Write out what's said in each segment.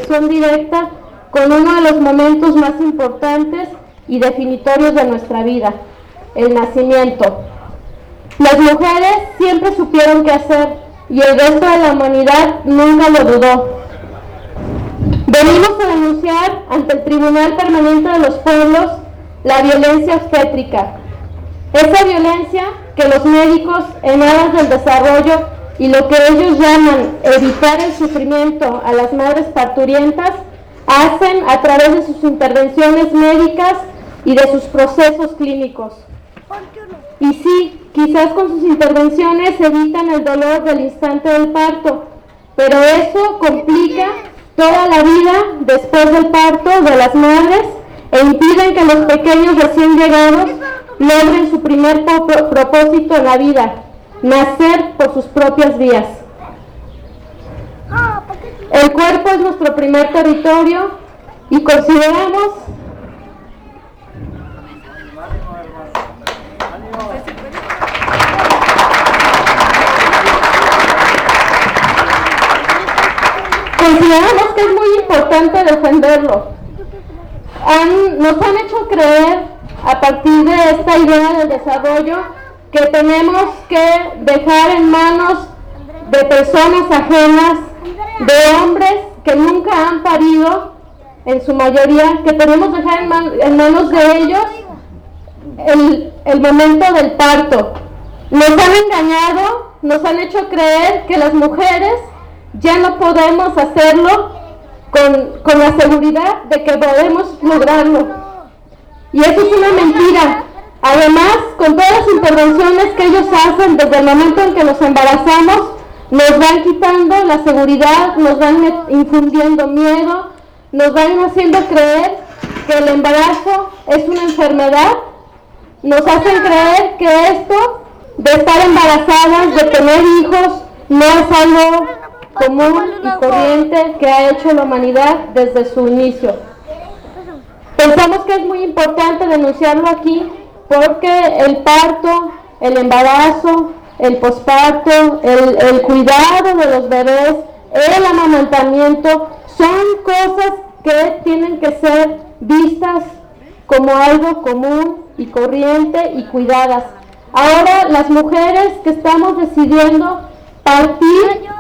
conexión directa con uno de los momentos más importantes y definitorios de nuestra vida, el nacimiento. Las mujeres siempre supieron qué hacer y el resto de la humanidad nunca lo dudó. Venimos a denunciar ante el Tribunal Permanente de los Pueblos la violencia obstétrica. Esa violencia que los médicos en aras del desarrollo y lo que ellos llaman evitar el sufrimiento a las madres parturientas hacen a través de sus intervenciones médicas y de sus procesos clínicos. Y sí, quizás con sus intervenciones evitan el dolor del instante del parto, pero eso complica toda la vida después del parto de las madres e impiden que los pequeños recién llegados logren su primer propósito en la vida, nacer por sus propias vías. El cuerpo es nuestro primer territorio y consideramos que es muy importante defenderlo. Nos han hecho creer, a partir de esta idea del desarrollo, que tenemos que dejar en manos de personas ajenas, de hombres que nunca han parido, en su mayoría, que tenemos que dejar en manos de ellos el momento del parto. Nos han engañado, nos han hecho creer que las mujeres ya no podemos hacerlo con la seguridad de que podemos lograrlo. Y eso es una mentira. Además, con todas las intervenciones que ellos hacen desde el momento en que nos embarazamos, nos van quitando la seguridad, nos van infundiendo miedo, nos van haciendo creer que el embarazo es una enfermedad, nos hacen creer que esto de estar embarazadas, de tener hijos, no es algo común y corriente que ha hecho la humanidad desde su inicio. Pensamos que es muy importante denunciarlo aquí porque el parto, el embarazo, el posparto, el cuidado de los bebés, el amamantamiento, son cosas que tienen que ser vistas como algo común y corriente y cuidadas. Ahora las mujeres que estamos decidiendo parir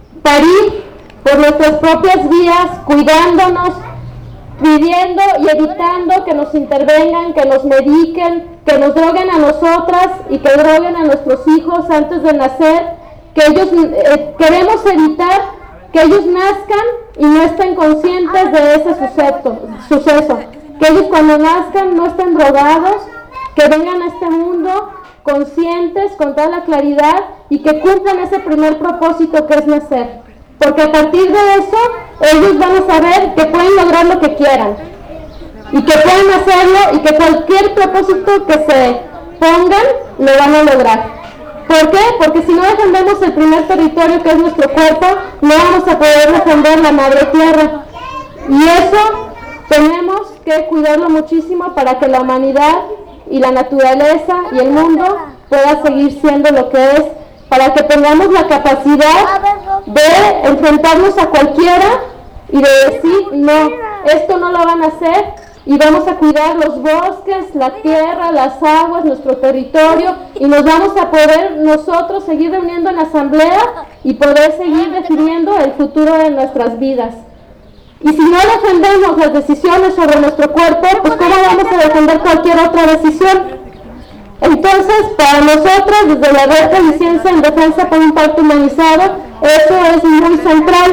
por nuestras propias vías, cuidándonos, pidiendo y evitando que nos intervengan, que nos mediquen, que nos droguen a nosotras y que droguen a nuestros hijos antes de nacer, que ellos queremos evitar que ellos nazcan y no estén conscientes de ese suceso, que ellos cuando nazcan no estén drogados, que vengan a este mundo conscientes, con toda la claridad y que cumplan ese primer propósito que es nacer. Porque a partir de eso, ellos van a saber que pueden lograr lo que quieran y que pueden hacerlo y que cualquier propósito que se pongan, lo van a lograr. ¿Por qué? Porque si no defendemos el primer territorio que es nuestro cuerpo, no vamos a poder defender la madre tierra. Y eso tenemos que cuidarlo muchísimo para que la humanidad y la naturaleza y el mundo pueda seguir siendo lo que es, para que tengamos la capacidad de enfrentarnos a cualquiera y de decir, no, esto no lo van a hacer y vamos a cuidar los bosques, la tierra, las aguas, nuestro territorio y nos vamos a poder nosotros seguir reuniendo en asamblea y poder seguir definiendo el futuro de nuestras vidas. Y si no defendemos las decisiones sobre nuestro cuerpo, pues ¿cómo vamos a defender cualquier otra decisión? Entonces, para nosotros, desde la Red Jalisciense en Defensa por un Parto Humanizado, eso es muy central.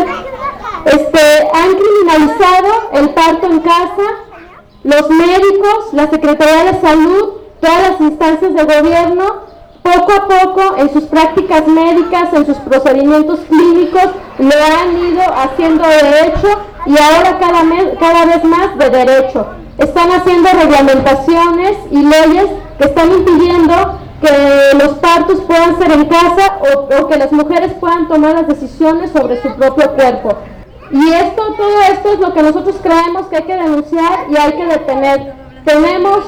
Han criminalizado el parto en casa, los médicos, la Secretaría de Salud, todas las instancias de gobierno, poco a poco en sus prácticas médicas, en sus procedimientos clínicos, lo han ido haciendo de hecho y ahora cada vez más de derecho. Están haciendo reglamentaciones y leyes que están impidiendo que los partos puedan ser en casa o que las mujeres puedan tomar las decisiones sobre su propio cuerpo. Y todo esto es lo que nosotros creemos que hay que denunciar y hay que detener. Tenemos,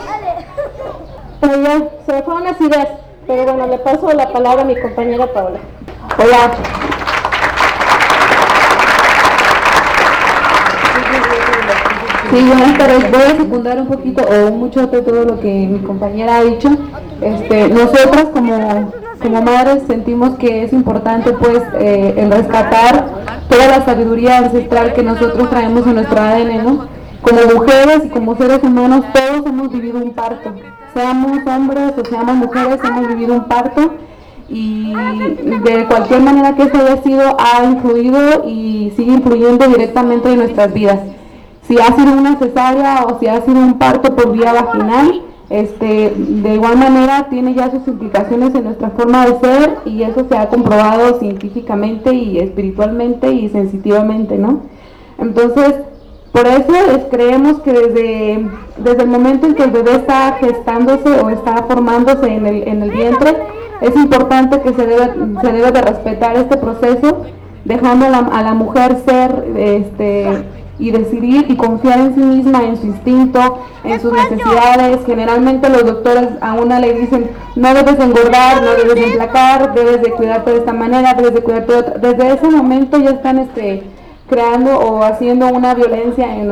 se me fueron las ideas, pero bueno, le paso la palabra a mi compañera Paola. Hola. Sí, buenas tardes. Voy a secundar un poquito o mucho de todo lo que mi compañera ha dicho. Nosotras como madres sentimos que es importante pues el rescatar toda la sabiduría ancestral que nosotros traemos en nuestro ADN, ¿no? Como mujeres y como seres humanos todos hemos vivido un parto, seamos hombres o seamos mujeres, hemos vivido un parto y de cualquier manera que eso haya sido ha influido y sigue influyendo directamente en nuestras vidas. Si ha sido una cesárea o si ha sido un parto por vía vaginal, de igual manera tiene ya sus implicaciones en nuestra forma de ser y eso se ha comprobado científicamente y espiritualmente y sensitivamente, ¿no? Entonces, por eso creemos que desde el momento en que el bebé está gestándose o está formándose en el vientre, es importante que se debe de respetar este proceso, dejando a la mujer ser y decidir y confiar en sí misma, en su instinto, en sus necesidades. Generalmente los doctores a una le dicen, no debes engordar, no debes emplacar, debes de cuidarte de esta manera, debes de cuidarte de otra. Desde ese momento ya están creando o haciendo una violencia en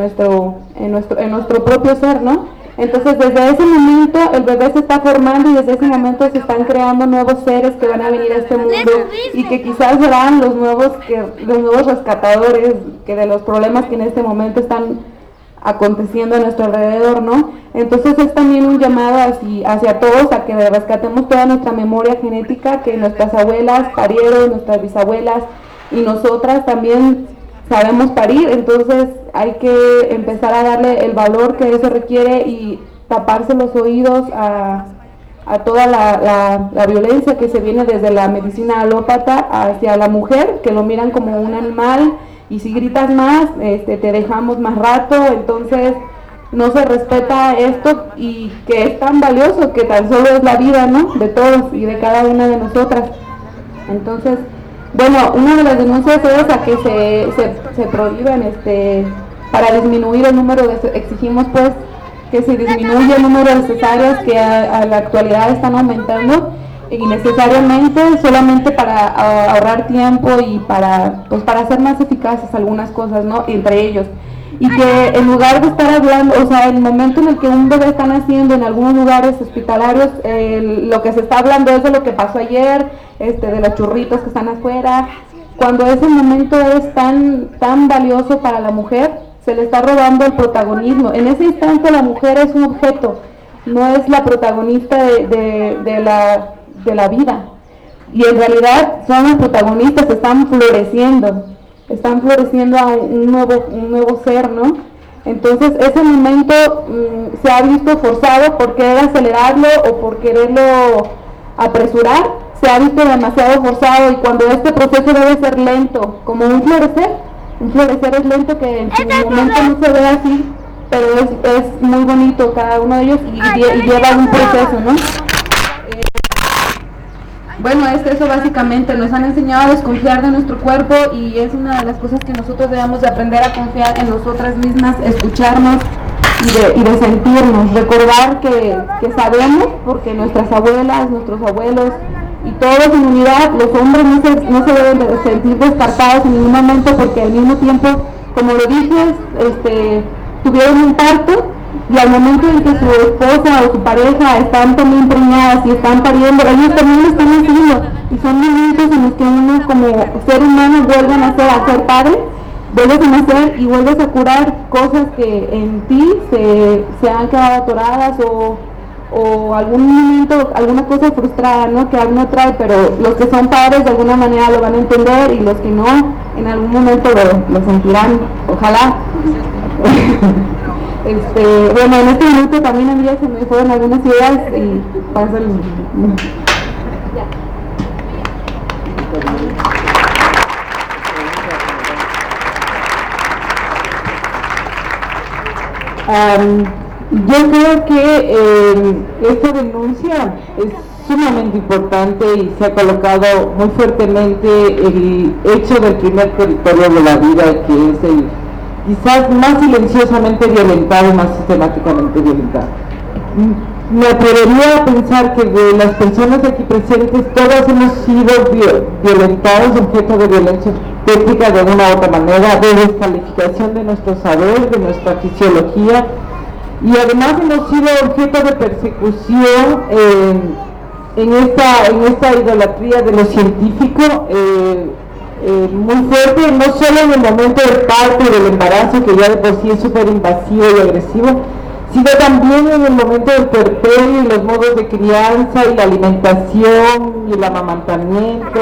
nuestro propio ser, ¿no? Entonces desde ese momento el bebé se está formando y desde ese momento se están creando nuevos seres que van a venir a este mundo y que quizás serán los nuevos rescatadores de los problemas que en este momento están aconteciendo a nuestro alrededor, ¿no? Entonces es también un llamado hacia todos a que rescatemos toda nuestra memoria genética que nuestras abuelas parieron, nuestras bisabuelas y nosotras también sabemos parir, entonces hay que empezar a darle el valor que eso requiere y taparse los oídos a toda la violencia que se viene desde la medicina alópata hacia la mujer, que lo miran como un animal y si gritas más, te dejamos más rato, entonces no se respeta esto y que es tan valioso que tan solo es la vida, ¿no? De todos y de cada una de nosotras. Entonces, bueno, una de las denuncias es a que se prohíben para disminuir el número exigimos pues que se disminuya el número de cesáreas que a la actualidad están aumentando innecesariamente solamente para ahorrar tiempo y para hacer más eficaces algunas cosas, ¿no? Entre ellos. Y que en lugar de estar hablando, o sea, el momento en el que un bebé está naciendo en algunos lugares hospitalarios, lo que se está hablando es de lo que pasó ayer, de los churritos que están afuera, cuando ese momento es tan valioso para la mujer, se le está robando el protagonismo. En ese instante la mujer es un objeto, no es la protagonista de la vida. Y en realidad son los protagonistas, están floreciendo a un nuevo ser, ¿no? Entonces ese momento se ha visto forzado por querer acelerarlo o por quererlo apresurar, se ha visto demasiado forzado y cuando este proceso debe ser lento, como un florecer es lento que en su momento no se ve así, pero es muy bonito cada uno de ellos y lleva un proceso, ¿no? Bueno, eso básicamente, nos han enseñado a desconfiar de nuestro cuerpo y es una de las cosas que nosotros debemos de aprender a confiar en nosotras mismas, escucharnos y de sentirnos, recordar que sabemos, porque nuestras abuelas, nuestros abuelos y todos en unidad, los hombres no se deben de sentir descartados en ningún momento porque al mismo tiempo, como lo dices, tuvieron un parto y al momento en que su esposa o su pareja están también preñadas y están pariendo, ellos también lo están haciendo y son momentos en los que uno como ser humano vuelve a nacer, a ser padre, vuelves a nacer y vuelves a curar cosas que en ti se han quedado atoradas o algún momento, alguna cosa frustrada, ¿no? Que alguno trae, pero los que son padres de alguna manera lo van a entender y los que no, en algún momento lo sentirán, ojalá. Bueno, en este minuto también a mí ya se me fueron algunas ideas y paso el... Yo creo que esta denuncia es sumamente importante y se ha colocado muy fuertemente el hecho del primer territorio de la vida, que es el quizás más silenciosamente violentado, más sistemáticamente violentado. Me atrevería a pensar que de las personas aquí presentes, todas hemos sido violentados, objeto de violencia obstétrica de una u otra manera, de descalificación de nuestro saber, de nuestra fisiología, y además hemos sido objeto de persecución en esta idolatría de lo científico muy fuerte, no solo en el momento del parto y del embarazo, que ya de por sí es súper invasivo y agresivo, sino también en el momento del puerperio y los modos de crianza y la alimentación y el amamantamiento.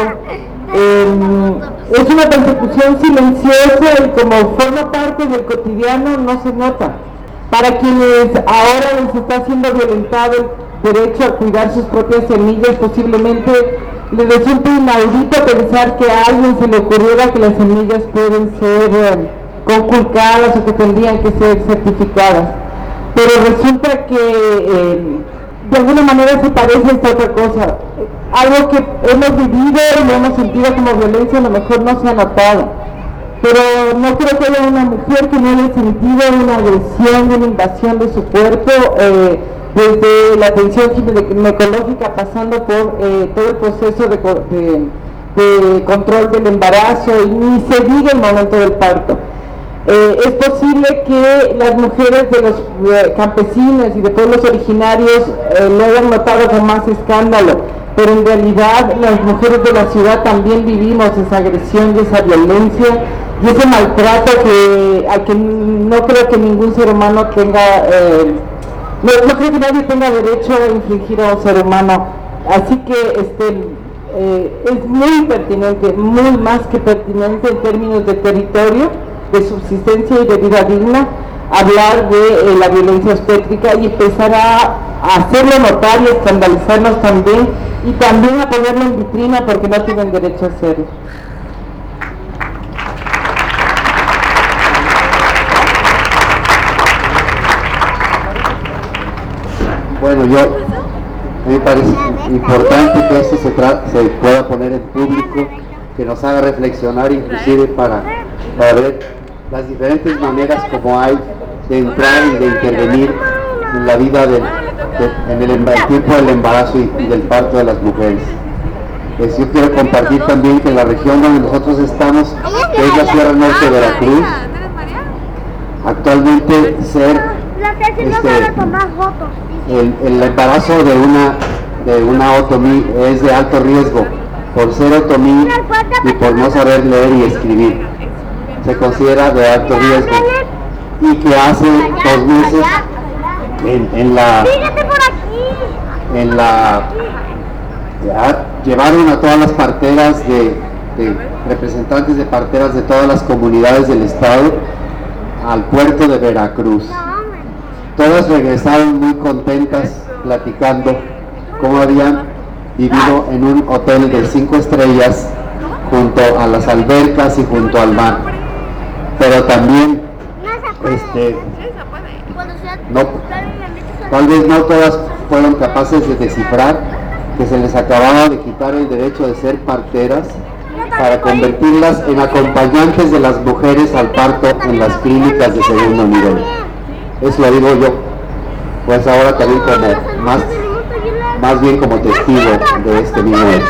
Es una persecución silenciosa y como forma parte del cotidiano no se nota. Para quienes ahora les está siendo violentado el derecho a cuidar sus propias semillas, posiblemente les resulta inaudito pensar que a alguien se le ocurriera que las semillas pueden ser conculcadas o que tendrían que ser certificadas. Pero resulta que de alguna manera se parece a esta otra cosa. Algo que hemos vivido y lo hemos sentido como violencia, a lo mejor no se ha notado. Pero no creo que haya una mujer que no haya sentido una agresión, una invasión de su cuerpo, desde la atención ginecológica, pasando por todo el proceso de control del embarazo y ni se diga el momento del parto. Es posible que las mujeres de los campesinos y de pueblos originarios lo hayan notado con más escándalo, pero en realidad las mujeres de la ciudad también vivimos esa agresión y esa violencia y ese maltrato al que no creo que ningún ser humano tenga, no creo que nadie tenga derecho a infligir a un ser humano. Así que es muy pertinente, muy más que pertinente en términos de territorio, de subsistencia y de vida digna, hablar de la violencia obstétrica y empezar a hacerlo notar y escandalizarnos también, y también a ponerlo en vitrina porque no tienen derecho a hacerlo. Bueno, a mí me parece importante que esto se pueda poner en público, que nos haga reflexionar inclusive para ver las diferentes maneras como hay de entrar y de intervenir en la vida en el tiempo del embarazo y del parto de las mujeres. Yo quiero compartir también que en la región donde nosotros estamos, que es la Sierra Norte de Veracruz, actualmente el embarazo de una otomí es de alto riesgo por ser otomí y por no saber leer y escribir. Se considera de alto riesgo, y que hace 2 meses llevaron a todas las parteras representantes de parteras de todas las comunidades del estado al puerto de Veracruz. Todas regresaron muy contentas, platicando cómo habían vivido en un hotel de 5 estrellas junto a las albercas y junto al mar, pero también tal vez no todas fueron capaces de descifrar que se les acababa de quitar el derecho de ser parteras para convertirlas en acompañantes de las mujeres al parto en las clínicas de segundo nivel. Eso lo digo yo, pues ahora también como más bien como testigo de este mismo hecho.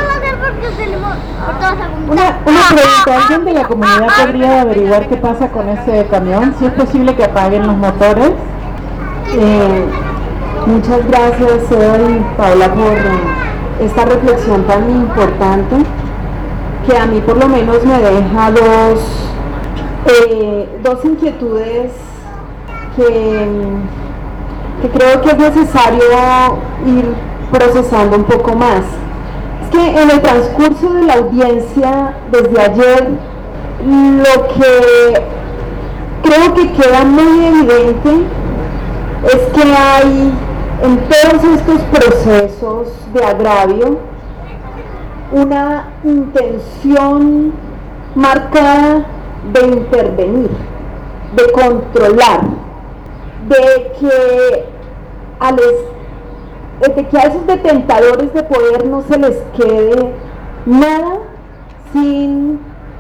Una pregunta, ¿alguien de la comunidad podría averiguar qué pasa con ese camión? Si es posible que apaguen los motores. Muchas gracias, soy Paula, por esta reflexión tan importante que a mí por lo menos me deja dos inquietudes que creo que es necesario ir procesando un poco más. Es que en el transcurso de la audiencia desde ayer, lo que creo que queda muy evidente es que hay en todos estos procesos de agravio una intención marcada de intervenir, de controlar, de que a esos detentadores de poder no se les quede nada sin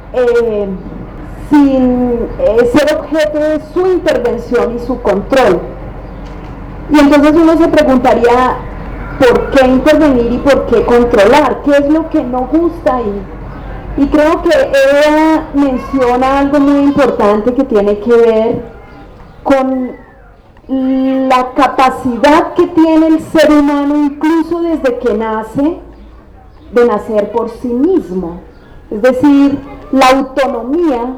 ser objeto de su intervención y su control. Y entonces uno se preguntaría, ¿por qué intervenir y por qué controlar? ¿Qué es lo que no gusta ahí? Y creo que ella menciona algo muy importante que tiene que ver con la capacidad que tiene el ser humano, incluso desde que nace, de nacer por sí mismo. Es decir, la autonomía,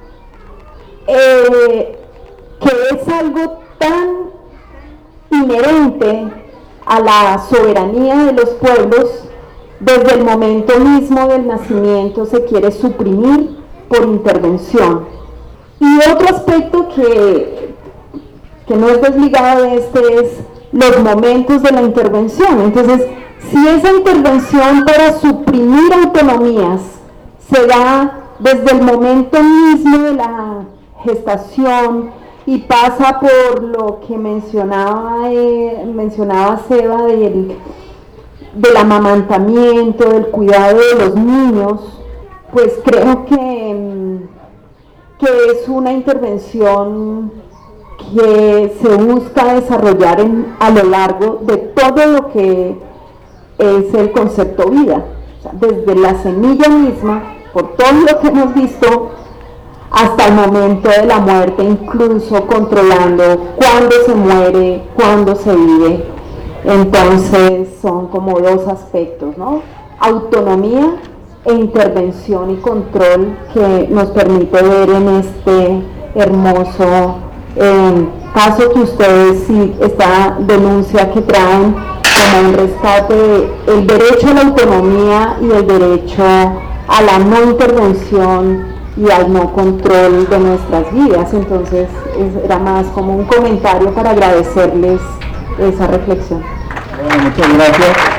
que es algo tan inherente a la soberanía de los pueblos, desde el momento mismo del nacimiento se quiere suprimir por intervención. Y otro aspecto que no es desligado de este es los momentos de la intervención. Entonces, si esa intervención para suprimir autonomías se da desde el momento mismo de la gestación y pasa por lo que mencionaba Seba del amamantamiento, del cuidado de los niños, pues creo que es una intervención que se busca desarrollar a lo largo de todo lo que es el concepto vida, o sea, desde la semilla misma, por todo lo que hemos visto, hasta el momento de la muerte, incluso controlando cuándo se muere, cuándo se vive. Entonces son como dos aspectos, ¿no? Autonomía e intervención y control que nos permite ver en este hermoso caso que ustedes, sí, esta denuncia que traen como un rescate, el derecho a la autonomía y el derecho a la no intervención y al no control de nuestras vidas. Entonces era más como un comentario para agradecerles esa reflexión. Bueno, muchas gracias.